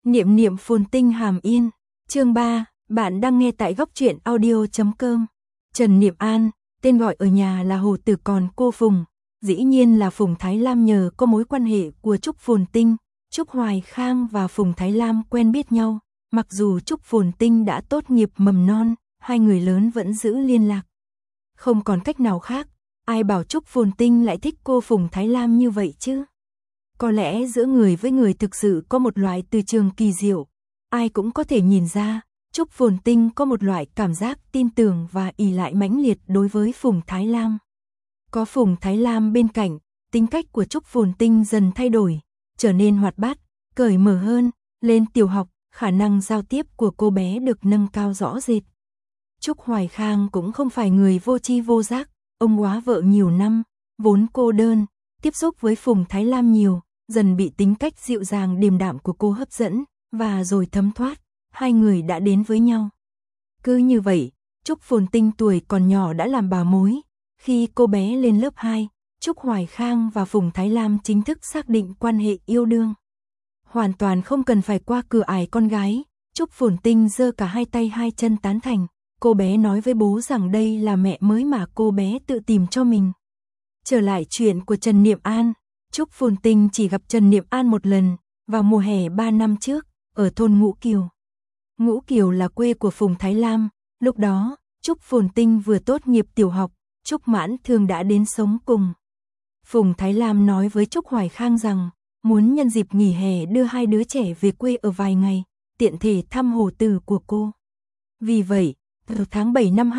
Niệm niệm phồn tinh hàm yên. Chương 3, bạn đang nghe tại góc truyện audio.com. Trần Niệm An, tên gọi ở nhà là Hồ Tử, còn cô Phùng, dĩ nhiên là Phùng Thái Lam. Nhờ có mối quan hệ của Trúc Phồn Tinh, Trúc Hoài Khang và Phùng Thái Lam quen biết nhau. Mặc dù Trúc Phồn Tinh đã tốt nghiệp mầm non, hai người lớn vẫn giữ liên lạc. Không còn cách nào khác, ai bảo Trúc Phồn Tinh lại thích cô Phùng Thái Lam như vậy chứ? Có lẽ giữa người với người thực sự có một loại từ trường kỳ diệu. Ai cũng có thể nhìn ra, Trúc Phồn Tinh có một loại cảm giác tin tưởng và ỷ lại mãnh liệt đối với Phùng Thái Lam. Có Phùng Thái Lam bên cạnh, tính cách của Trúc Phồn Tinh dần thay đổi, trở nên hoạt bát, cởi mở hơn. Lên tiểu học, khả năng giao tiếp của cô bé được nâng cao rõ rệt. Trúc Hoài Khang cũng không phải người vô tri vô giác, ông góa vợ nhiều năm, vốn cô đơn, tiếp xúc với Phùng Thái Lam nhiều, dần bị tính cách dịu dàng điềm đạm của cô hấp dẫn, và rồi thấm thoát, hai người đã đến với nhau. Cứ như vậy, Trúc Phồn Tinh tuổi còn nhỏ đã làm bà mối. Khi cô bé lên lớp 2, Trúc Hoài Khang và Phùng Thái Lam chính thức xác định quan hệ yêu đương. Hoàn toàn không cần phải qua cửa ải con gái, Trúc Phồn Tinh giơ cả hai tay hai chân tán thành. Cô bé nói với bố rằng đây là mẹ mới mà cô bé tự tìm cho mình. Trở lại chuyện của Trần Niệm An, Trúc Phồn Tinh chỉ gặp Trần Niệm An một lần, vào mùa hè 3 năm trước, ở thôn Ngũ Kiều. Ngũ Kiều là quê của Phùng Thái Lam, lúc đó, Trúc Phồn Tinh vừa tốt nghiệp tiểu học, Trúc Mãn Thương đã đến sống cùng. Phùng Thái Lam nói với Trúc Hoài Khang rằng, muốn nhân dịp nghỉ hè đưa hai đứa trẻ về quê ở vài ngày, tiện thể thăm Hồ Tử của cô. Vì vậy, từ tháng 7 năm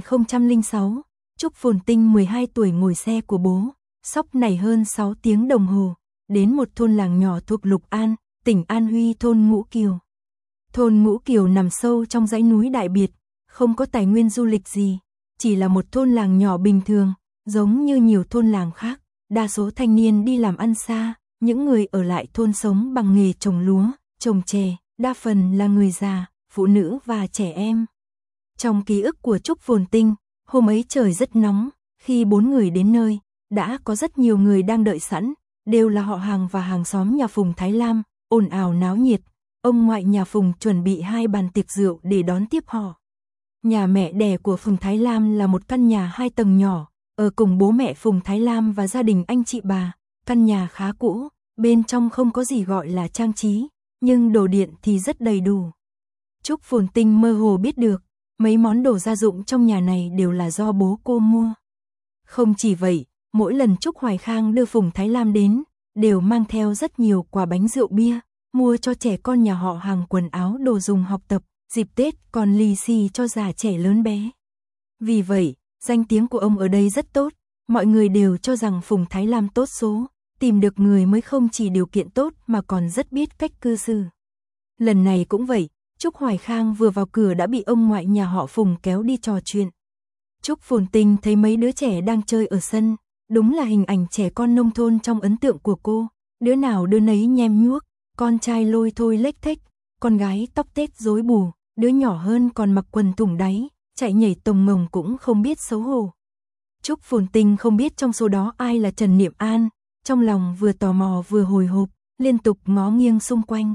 2006, Trúc Phồn Tinh 12 tuổi ngồi xe của bố, xóc nảy hơn 6 tiếng đồng hồ, đến một thôn làng nhỏ thuộc Lục An, tỉnh An Huy, thôn Ngũ Kiều. Thôn Ngũ Kiều nằm sâu trong dãy núi Đại Biệt, không có tài nguyên du lịch gì, chỉ là một thôn làng nhỏ bình thường, giống như nhiều thôn làng khác, đa số thanh niên đi làm ăn xa, những người ở lại thôn sống bằng nghề trồng lúa, trồng chè, đa phần là người già, phụ nữ và trẻ em. Trong ký ức của Trúc Phồn Tinh, hôm ấy trời rất nóng, khi 4 người đến nơi, đã có rất nhiều người đang đợi sẵn, đều là họ hàng và hàng xóm nhà Phùng Thái Lam, ồn ào náo nhiệt. Ông ngoại nhà Phùng chuẩn bị 2 bàn tiệc rượu để đón tiếp họ. Nhà mẹ đẻ của Phùng Thái Lam là một căn nhà 2 tầng nhỏ, ở cùng bố mẹ Phùng Thái Lam và gia đình anh chị bà. Căn nhà khá cũ, bên trong không có gì gọi là trang trí, nhưng đồ điện thì rất đầy đủ. Trúc Phồn Tinh mơ hồ biết được, mấy món đồ gia dụng trong nhà này đều là do bố cô mua. Không chỉ vậy, mỗi lần Trúc Hoài Khang đưa Phùng Thái Lam đến, đều mang theo rất nhiều quà bánh rượu bia, mua cho trẻ con nhà họ hàng quần áo đồ dùng học tập, dịp Tết còn lì xì cho già trẻ lớn bé. Vì vậy, danh tiếng của ông ở đây rất tốt, mọi người đều cho rằng Phùng Thái Lam tốt số, tìm được người mới không chỉ điều kiện tốt mà còn rất biết cách cư xử. Lần này cũng vậy, Trúc Hoài Khang vừa vào cửa đã bị ông ngoại nhà họ Phùng kéo đi trò chuyện. Trúc Phồn Tinh thấy mấy đứa trẻ đang chơi ở sân, đúng là hình ảnh trẻ con nông thôn trong ấn tượng của cô, đứa nào đứa nấy nhem nhuốc, con trai lôi thôi lếch thếch, con gái tóc tết rối bù, đứa nhỏ hơn còn mặc quần thủng đáy, chạy nhảy tồng mồng cũng không biết xấu hổ. Trúc Phồn Tinh không biết trong số đó ai là Trần Niệm An, trong lòng vừa tò mò vừa hồi hộp, liên tục ngó nghiêng xung quanh.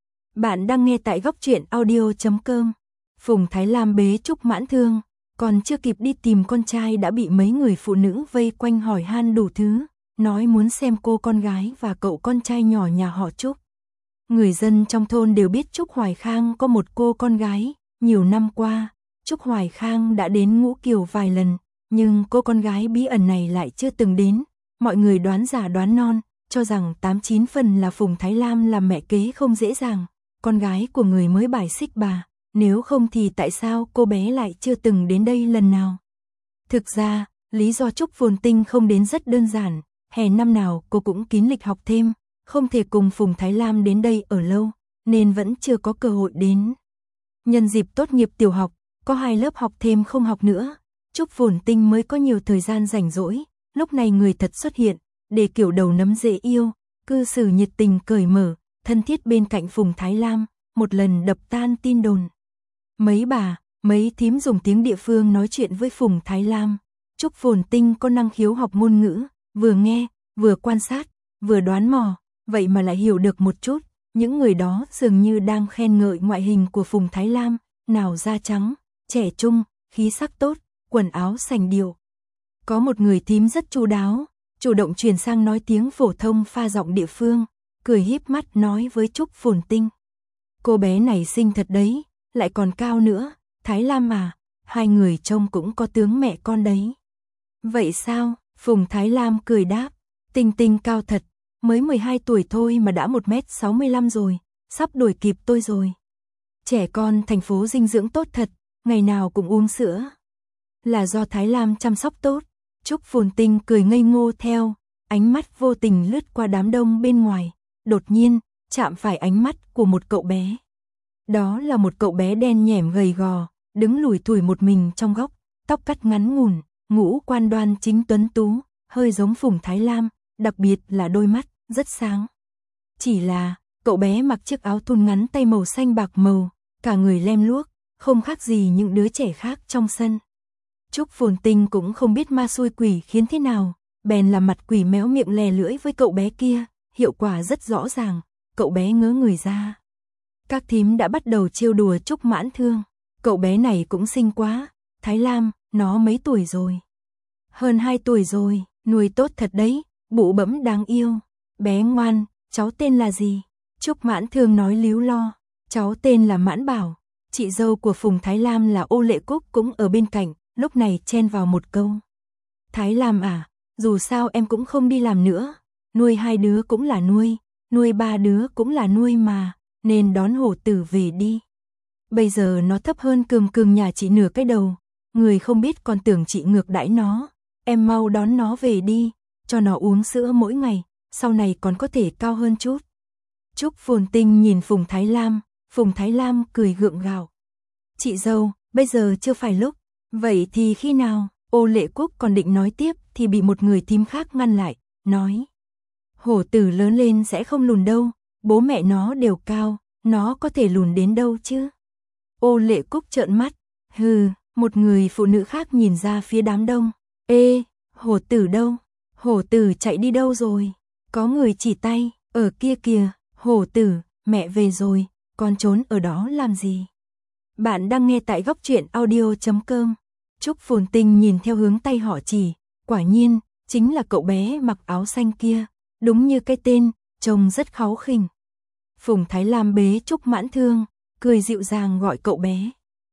Bạn đang nghe tại góc truyện audio.com. Phùng Thái Lam bế Trúc Mãn Thương, còn chưa kịp đi tìm con trai đã bị mấy người phụ nữ vây quanh hỏi han đủ thứ, nói muốn xem cô con gái và cậu con trai nhỏ nhà họ Trúc. Người dân trong thôn đều biết Trúc Hoài Khang có một cô con gái, nhiều năm qua, Trúc Hoài Khang đã đến Ngũ Kiều vài lần, nhưng cô con gái bí ẩn này lại chưa từng đến. Mọi người đoán giả đoán non, cho rằng 8-9 phần là Phùng Thái Lam làm mẹ kế không dễ dàng, con gái của người mới bài xích bà, nếu không thì tại sao cô bé lại chưa từng đến đây lần nào. Thực ra, lý do Trúc Phồn Tinh không đến rất đơn giản, hè năm nào cô cũng kín lịch học thêm, không thể cùng Phùng Thái Lam đến đây ở lâu, nên vẫn chưa có cơ hội đến. Nhân dịp tốt nghiệp tiểu học, có 2 lớp học thêm không học nữa, Trúc Phồn Tinh mới có nhiều thời gian rảnh rỗi, lúc này người thật xuất hiện, để kiểu đầu nấm dễ yêu, cư xử nhiệt tình cởi mở, thân thiết bên cạnh Phùng Thái Lam, một lần đập tan tin đồn. Mấy bà, mấy thím dùng tiếng địa phương nói chuyện với Phùng Thái Lam. Trúc Phồn Tinh có năng khiếu học ngôn ngữ, vừa nghe, vừa quan sát, vừa đoán mò, vậy mà lại hiểu được một chút. Những người đó dường như đang khen ngợi ngoại hình của Phùng Thái Lam, nào da trắng, trẻ trung, khí sắc tốt, quần áo sành điệu. Có một người thím rất chu đáo, chủ động chuyển sang nói tiếng phổ thông pha giọng địa phương, cười híp mắt nói với Trúc Phồn Tinh. Cô bé này xinh thật đấy, lại còn cao nữa, Thái Lam à, hai người trông cũng có tướng mẹ con đấy. Vậy sao? Phùng Thái Lam cười đáp, Tinh Tinh cao thật, mới 12 tuổi thôi mà đã 1m65 rồi, sắp đuổi kịp tôi rồi. Trẻ con thành phố dinh dưỡng tốt thật, ngày nào cũng uống sữa. Là do Thái Lam chăm sóc tốt. Trúc Phồn Tinh cười ngây ngô theo, ánh mắt vô tình lướt qua đám đông bên ngoài, đột nhiên chạm phải ánh mắt của một cậu bé. Đó là một cậu bé đen nhẻm gầy gò, đứng lủi thủi một mình trong góc, tóc cắt ngắn ngủn, ngũ quan đoan chính tuấn tú, hơi giống Phùng Thái Lam, đặc biệt là đôi mắt rất sáng. Chỉ là cậu bé mặc chiếc áo thun ngắn tay màu xanh bạc màu, cả người lem luốc, không khác gì những đứa trẻ khác trong sân. Trúc Phồn Tinh cũng không biết ma xui quỷ khiến thế nào, bèn làm mặt quỷ méo miệng lè lưỡi với cậu bé kia, hiệu quả rất rõ ràng, cậu bé ngớ người ra. Các thím đã bắt đầu trêu đùa Trúc Mãn Thương, cậu bé này cũng xinh quá, Thái Lam, nó mấy tuổi rồi? Hơn 2 tuổi rồi, nuôi tốt thật đấy, bụ bẫm đáng yêu. Bé ngoan, cháu tên là gì? Trúc Mãn Thương nói líu lo, cháu tên là Mãn Bảo. Chị dâu của Phùng Thái Lam là Ô Lệ Cúc cũng ở bên cạnh, lúc này chen vào một câu. Thái Lam à, dù sao em cũng không đi làm nữa, nuôi 2 đứa cũng là nuôi 3 đứa cũng là nuôi mà, nên đón hổ tử về đi. Bây giờ nó thấp hơn Cường Cường nhà chị nửa cái đầu, người không biết còn tưởng chị ngược đãi nó, em mau đón nó về đi, cho nó uống sữa mỗi ngày, sau này còn có thể cao hơn chút. Trúc Phồn Tinh nhìn Phùng Thái Lam cười gượng gạo. Chị dâu, bây giờ chưa phải lúc, vậy thì khi nào? Ô Lệ Cúc còn định nói tiếp thì bị một người thím khác ngăn lại, nói. Hổ tử lớn lên sẽ không lùn đâu, bố mẹ nó đều cao, nó có thể lùn đến đâu chứ? Ô Lệ Cúc trợn mắt, hừ, một người phụ nữ khác nhìn ra phía đám đông. Ê, hổ tử đâu? Hổ tử chạy đi đâu rồi? Có người chỉ tay, ở kia kìa, hổ tử, mẹ về rồi, con trốn ở đó làm gì? Bạn đang nghe tại góc truyện audio.com. Trúc Phồn Tinh nhìn theo hướng tay họ chỉ, quả nhiên, chính là cậu bé mặc áo xanh kia, đúng như cái tên, trông rất kháu khỉnh. Phùng Thái Lam bế Trúc Mãn Thương, cười dịu dàng gọi cậu bé.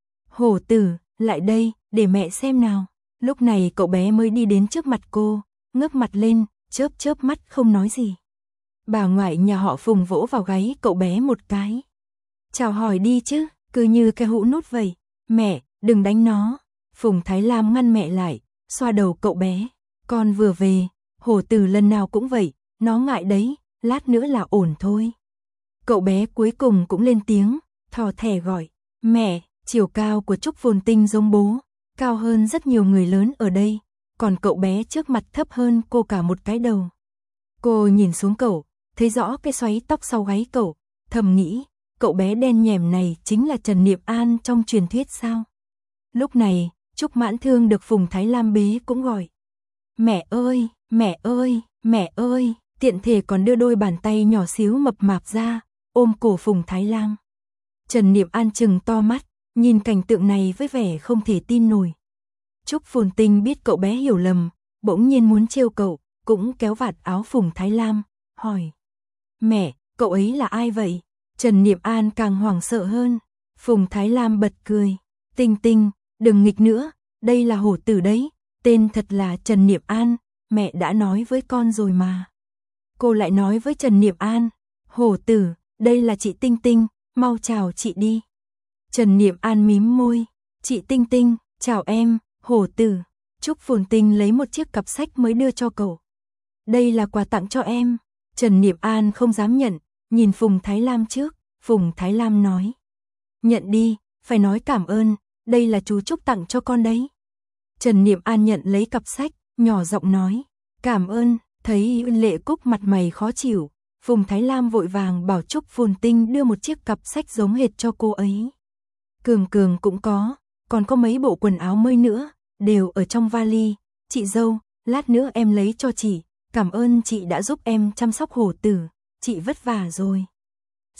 Hổ tử, lại đây, để mẹ xem nào. Lúc này cậu bé mới đi đến trước mặt cô, ngước mặt lên, chớp chớp mắt không nói gì. Bà ngoại nhà họ Phùng vỗ vào gáy cậu bé một cái. Chào hỏi đi chứ, cứ như cái hũ nút vậy. Mẹ, đừng đánh nó. Phùng Thái Lam ngăn mẹ lại, xoa đầu cậu bé. Con vừa về, hổ tử lần nào cũng vậy, nó ngại đấy, lát nữa là ổn thôi. Cậu bé cuối cùng cũng lên tiếng, thò thẻ gọi. Mẹ, chiều cao của Trúc Phồn Tinh giống bố, cao hơn rất nhiều người lớn ở đây, còn cậu bé trước mặt thấp hơn cô cả một cái đầu. Cô nhìn xuống cậu, thấy rõ cái xoáy tóc sau gáy cậu, thầm nghĩ, cậu bé đen nhẻm này chính là Trần Niệm An trong truyền thuyết sao? Lúc này, Trúc Mãn Thương được Phùng Thái Lam bế cũng gọi. Mẹ ơi, mẹ ơi, mẹ ơi, tiện thể còn đưa đôi bàn tay nhỏ xíu mập mạp ra, ôm cổ Phùng Thái Lam. Trần Niệm An trừng to mắt, nhìn cảnh tượng này với vẻ không thể tin nổi. Trúc Phồn Tinh biết cậu bé hiểu lầm, bỗng nhiên muốn trêu cậu, cũng kéo vạt áo Phùng Thái Lam, hỏi. Mẹ, cậu ấy là ai vậy? Trần Niệm An càng hoảng sợ hơn. Phùng Thái Lam bật cười. Tinh Tinh, đừng nghịch nữa, đây là hổ tử đấy, tên thật là Trần Niệm An, mẹ đã nói với con rồi mà. Cô lại nói với Trần Niệm An, hổ tử, đây là chị Tinh Tinh, mau chào chị đi. Trần Niệm An mím môi, chị Tinh Tinh, chào em, hổ tử. Trúc Phồn Tinh lấy một chiếc cặp sách mới đưa cho cậu. Đây là quà tặng cho em. Trần Niệm An không dám nhận, nhìn Phùng Thái Lam trước, Phùng Thái Lam nói. Nhận đi, phải nói cảm ơn, đây là chú Trúc tặng cho con đấy. Trần Niệm An nhận lấy cặp sách, nhỏ giọng nói. Cảm ơn, thấy Lệ Cúc mặt mày khó chịu, Phùng Thái Lam vội vàng bảo Trúc Phồn Tinh đưa một chiếc cặp sách giống hệt cho cô ấy. Cường Cường cũng có, còn có mấy bộ quần áo mới nữa, đều ở trong vali. Chị dâu, lát nữa em lấy cho chị, cảm ơn chị đã giúp em chăm sóc hổ tử, chị vất vả rồi.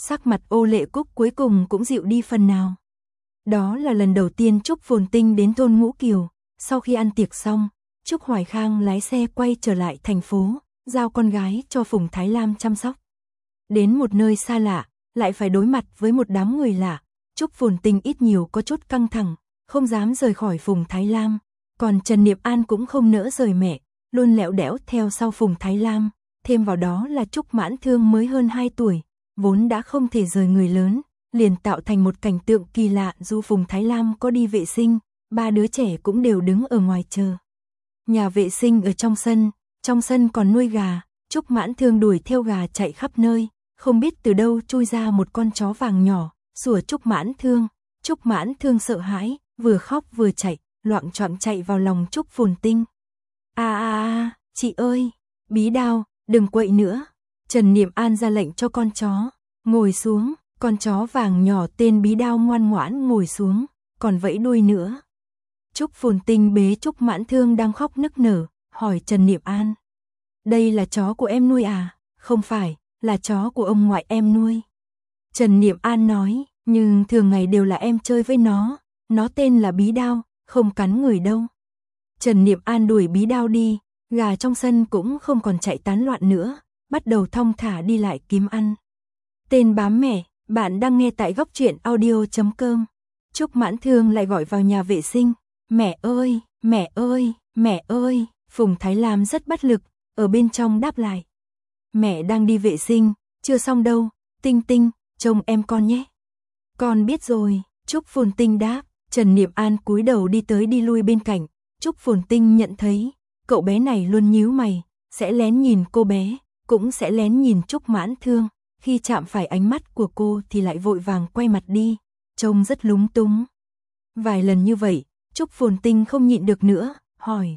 Sắc mặt Ô Lệ Cúc cuối cùng cũng dịu đi phần nào. Đó là lần đầu tiên Trúc Phồn Tinh đến thôn Ngũ Kiều, sau khi ăn tiệc xong, Trúc Hoài Khang lái xe quay trở lại thành phố, giao con gái cho Phùng Thái Lam chăm sóc. Đến một nơi xa lạ, lại phải đối mặt với một đám người lạ, Trúc Phồn Tinh ít nhiều có chút căng thẳng, không dám rời khỏi Phùng Thái Lam, còn Trần Niệm An cũng không nỡ rời mẹ, luôn lẹo đẽo theo sau Phùng Thái Lam, thêm vào đó là Trúc Mãn Thương mới hơn 2 tuổi, vốn đã không thể rời người lớn, liền tạo thành một cảnh tượng kỳ lạ. Dù Phùng Thái Lam có đi vệ sinh, 3 đứa trẻ cũng đều đứng ở ngoài chờ. Nhà vệ sinh ở trong sân còn nuôi gà, Trúc Mãn Thương đuổi theo gà chạy khắp nơi, không biết từ đâu chui ra một con chó vàng nhỏ, sủa Trúc Mãn Thương sợ hãi, vừa khóc vừa chạy, loạng choạng chạy vào lòng Trúc Phồn Tinh. Chị ơi, Bí Đao, đừng quậy nữa. Trần Niệm An ra lệnh cho con chó, ngồi xuống, con chó vàng nhỏ tên Bí Đao ngoan ngoãn ngồi xuống, còn vẫy đuôi nữa. Trúc Phồn Tinh bế Trúc Mãn Thương đang khóc nức nở, hỏi Trần Niệm An. Đây là chó của em nuôi à? Không phải, là chó của ông ngoại em nuôi. Trần Niệm An nói, nhưng thường ngày đều là em chơi với nó tên là Bí Đao, không cắn người đâu. Trần Niệm An đuổi Bí Đao đi, gà trong sân cũng không còn chạy tán loạn nữa, bắt đầu thong thả đi lại kiếm ăn. Tên bám mẹ, bạn đang nghe tại Góc Truyện Audio.com. Trúc Mãn Thương lại gọi vào nhà vệ sinh, mẹ ơi, Phùng Thái Lam rất bất lực, ở bên trong đáp lại. Mẹ đang đi vệ sinh, chưa xong đâu, Tinh Tinh, trông em con nhé. Con biết rồi, Trúc Phồn Tinh đáp. Trần Niệm An cúi đầu đi tới đi lui bên cạnh, Trúc Phồn Tinh nhận thấy, cậu bé này luôn nhíu mày, sẽ lén nhìn cô bé, cũng sẽ lén nhìn Trúc Mãn Thương, khi chạm phải ánh mắt của cô thì lại vội vàng quay mặt đi, trông rất lúng túng. Vài lần như vậy, Trúc Phồn Tinh không nhịn được nữa, hỏi.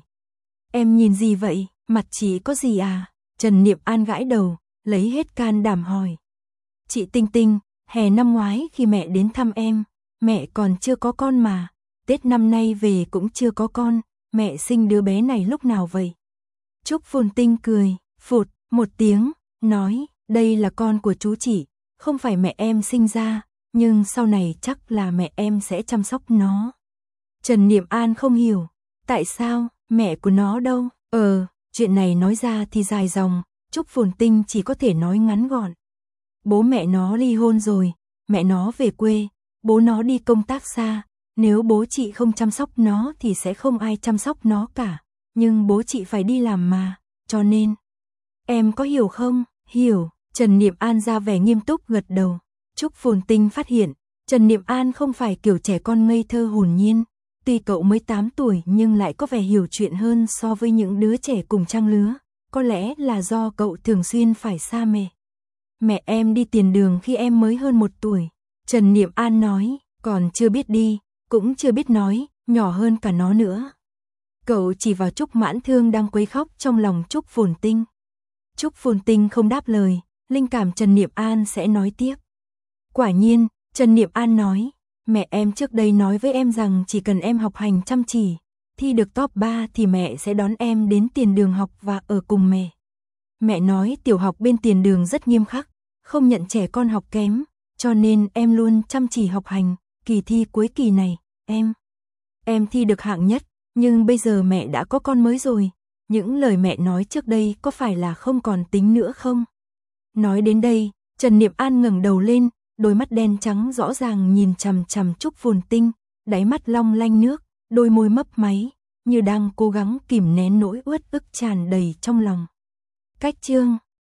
Em nhìn gì vậy, mặt chị có gì à? Trần Niệm An gãi đầu, lấy hết can đảm hỏi. Chị Tinh Tinh, hè năm ngoái khi mẹ đến thăm em, mẹ còn chưa có con mà, Tết năm nay về cũng chưa có con, mẹ sinh đứa bé này lúc nào vậy? Trúc Phồn Tinh cười, phụt, một tiếng, nói, đây là con của chú chị, không phải mẹ em sinh ra, nhưng sau này chắc là mẹ em sẽ chăm sóc nó. Trần Niệm An không hiểu, tại sao, mẹ của nó đâu? Chuyện này nói ra thì dài dòng, Trúc Phồn Tinh chỉ có thể nói ngắn gọn. Bố mẹ nó ly hôn rồi, mẹ nó về quê, bố nó đi công tác xa, nếu bố chị không chăm sóc nó thì sẽ không ai chăm sóc nó cả, nhưng bố chị phải đi làm mà, cho nên. Em có hiểu không? Hiểu, Trần Niệm An ra vẻ nghiêm túc gật đầu. Trúc Phồn Tinh phát hiện, Trần Niệm An không phải kiểu trẻ con ngây thơ hồn nhiên, tuy cậu mới 8 tuổi nhưng lại có vẻ hiểu chuyện hơn so với những đứa trẻ cùng trang lứa, có lẽ là do cậu thường xuyên phải xa mẹ. Mẹ em đi tiền đường khi em mới hơn 1 tuổi, Trần Niệm An nói, còn chưa biết đi, cũng chưa biết nói, nhỏ hơn cả nó nữa. Cậu chỉ vào Trúc Mãn Thương đang quấy khóc trong lòng Trúc Phồn Tinh. Trúc Phồn Tinh không đáp lời, linh cảm Trần Niệm An sẽ nói tiếp. Quả nhiên, Trần Niệm An nói, mẹ em trước đây nói với em rằng chỉ cần em học hành chăm chỉ, thi được top 3 thì mẹ sẽ đón em đến tiền đường học và ở cùng mẹ. Mẹ nói tiểu học bên tiền đường rất nghiêm khắc, không nhận trẻ con học kém, cho nên em luôn chăm chỉ học hành, kỳ thi cuối kỳ này, em thi được hạng nhất, nhưng bây giờ mẹ đã có con mới rồi, những lời mẹ nói trước đây có phải là không còn tính nữa không? Nói đến đây, Trần Niệm An ngẩng đầu lên, đôi mắt đen trắng rõ ràng nhìn chằm chằm Trúc Phồn Tinh, đáy mắt long lanh nước, đôi môi mấp máy, như đang cố gắng kìm nén nỗi uất ức tràn đầy trong lòng. Cách chương